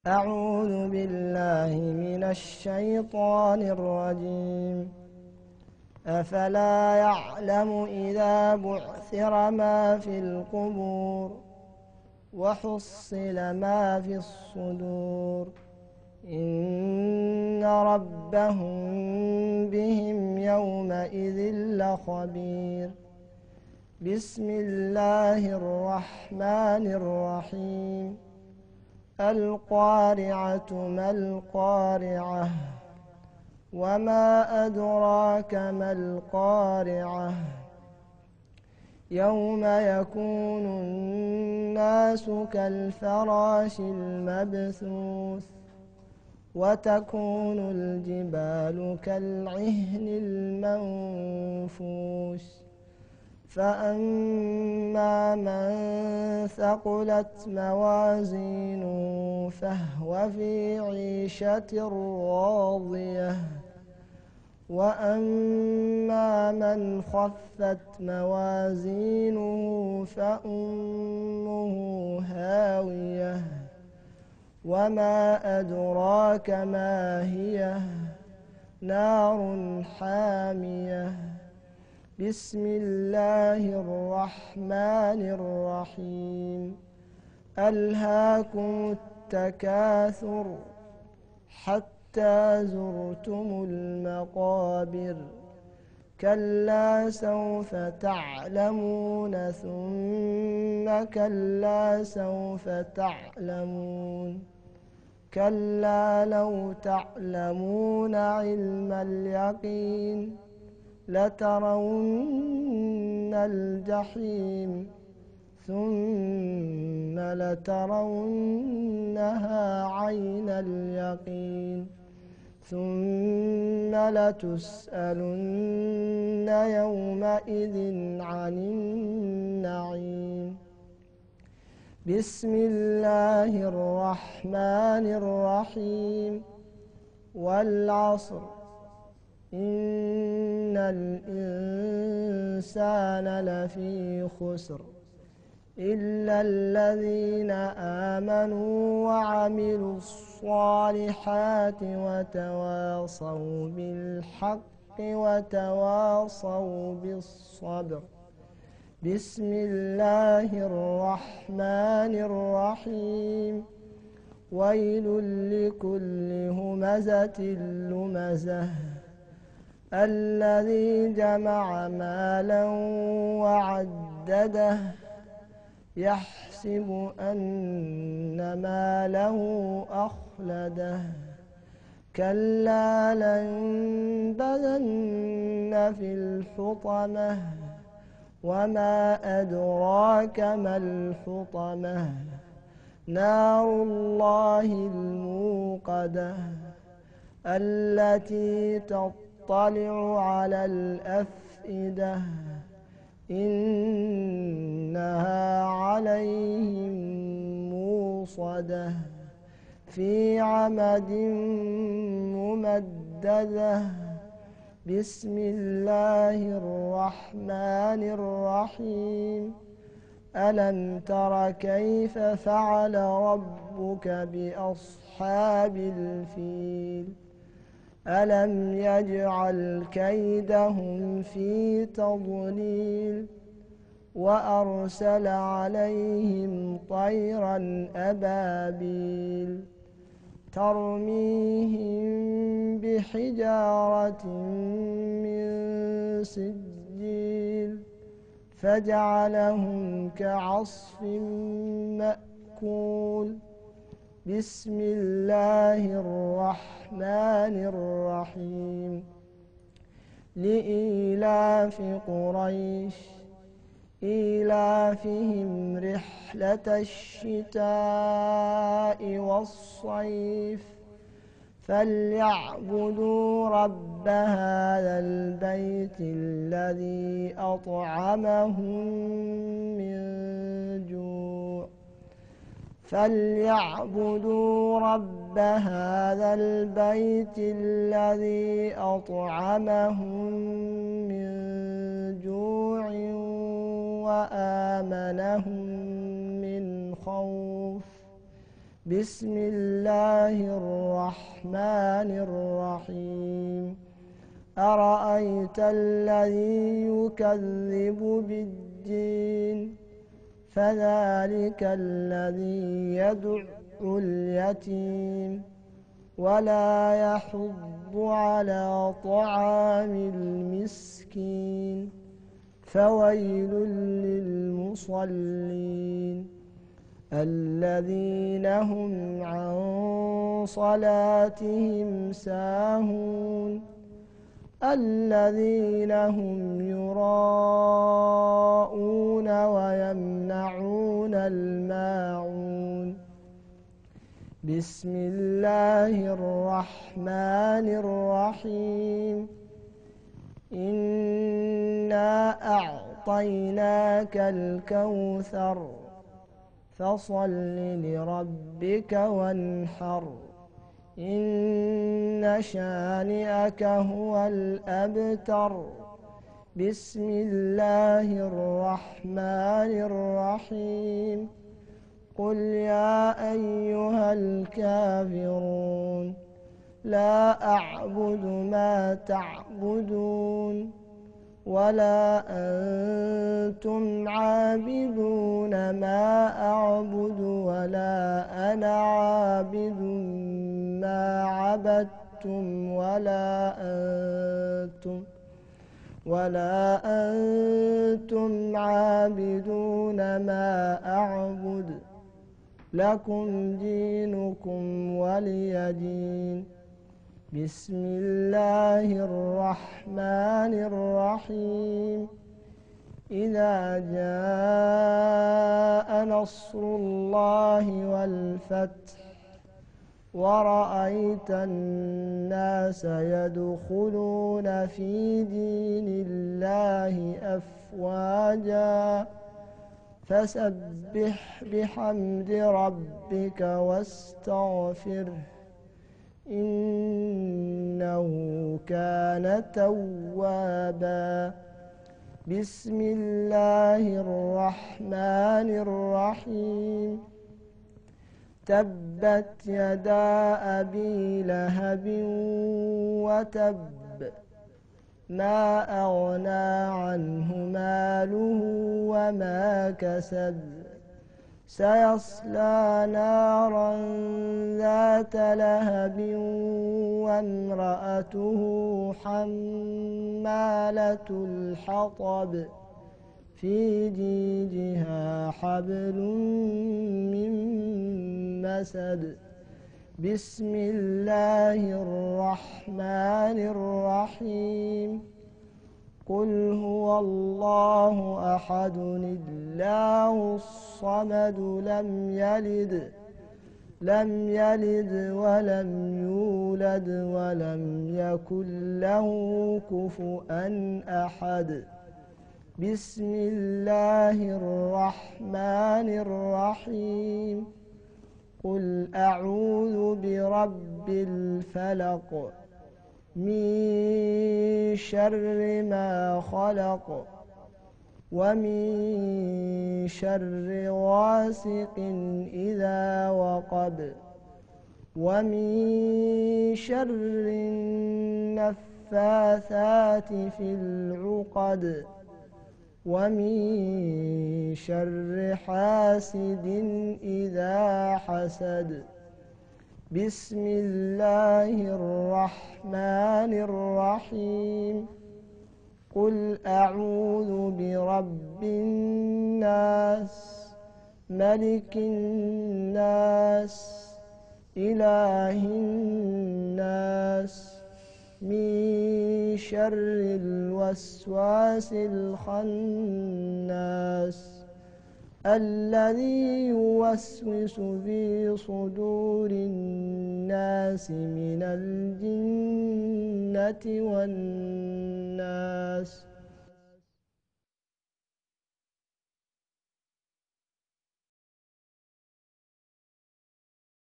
أعوذ بالله من الشيطان الرجيم. أفلا يعلم إذا بعثر ما في القبور وحصل ما في الصدور إن ربهم بهم يومئذ لخبير. بسم الله الرحمن الرحيم. القارعة ما القارعة وما أدراك ما القارعة يوم يكون الناس كالفراش المبثوث وتكون الجبال كالعهن المنفوش فأما من ثقلت موازينه فهو في عيشة راضية وأما من خفت موازينه فأمه هاوية وما أدراك ما هي نار حامية. بسم الله الرحمن الرحيم. ألهاكم التكاثر حتى زرتم المقابر كلا سوف تعلمون ثم كلا سوف تعلمون كلا لو تعلمون علم اليقين لترون الجحيم ثم لترونها عين اليقين ثم لتسألن يومئذ عن النعيم. بسم الله الرحمن الرحيم. والعصر إن الإنسان لفي خسر إلا الذين آمنوا وعملوا الصالحات وتواصوا بالحق وتواصوا بالصبر. بسم الله الرحمن الرحيم. ويل لكل همزة لمزة الذي جمع مالا وعدده يحسب أن ماله أخلده كلا لينبذن في الحطمة وما أدراك ما الحطمة نار الله الموقدة التي تطلع على الأفئدة إنها عليهم موصدة في عمد ممددة. بسم الله الرحمن الرحيم. ألم تر كيف فعل ربك بأصحاب الفيل ألم يجعل كيدهم في تضليل وأرسل عليهم طيرا أبابيل ترميهم بحجارة من سجيل فجعلهم كعصف مأكول. بسم الله الرحمن الرحيم. لإيلاف قريش إيلافهم رحلة الشتاء والصيف فليعبدوا رب هذا البيت الذي أطعمهم من جوع فليعبدوا رب هذا البيت الذي أطعمهم من جوع وآمنهم من خوف. بسم الله الرحمن الرحيم أرأيت الذي يكذب بالدين فذلك الذي يدع اليتيم ولا يحض على طعام المسكين فويل للمصلين الذين هم عن صلاتهم ساهون الذين هم يراءون ويمنعون الماعون بسم الله الرحمن الرحيم إنا أعطيناك الكوثر فصل لربك وانحر إن شانئك هو الأبتر بسم الله الرحمن الرحيم قل يا أيها الكافرون لا أعبد ما تعبدون ولا أنتم عابدون ما أعبد ولا أنا عابد ما عبدتم ولا أنتم عابدون ما أعبد لكم دينكم ولي دين بسم الله الرحمن الرحيم إذا جاء نصر الله والفتح ورأيت الناس يدخلون في دين الله أفواجا فسبح بحمد ربك واستغفره إنه كان توابا بسم الله الرحمن الرحيم تبت يدا أبي لهب وتب ما أغنى عنه ماله وما كسب سيصلى نارا ذات لهب وامرأته حمالة الحطب في جيدها حبل من مسد بسم الله الرحمن الرحيم قل هو الله أحد الله الصمد لم يلد ولم يولد ولم يكن له كفؤا أحد بسم الله الرحمن الرحيم قل أعوذ برب الفلق من شر ما خلق ومن شر غاسق إذا وقب ومن شر النفاثات في العقد ومن شر حاسد إذا حسد بسم الله الرحمن الرحيم قل أعوذ برب الناس ملك الناس إله الناس من شر الوسواس الخناس الذي يوسوس في صدور الناس من الجنة والناس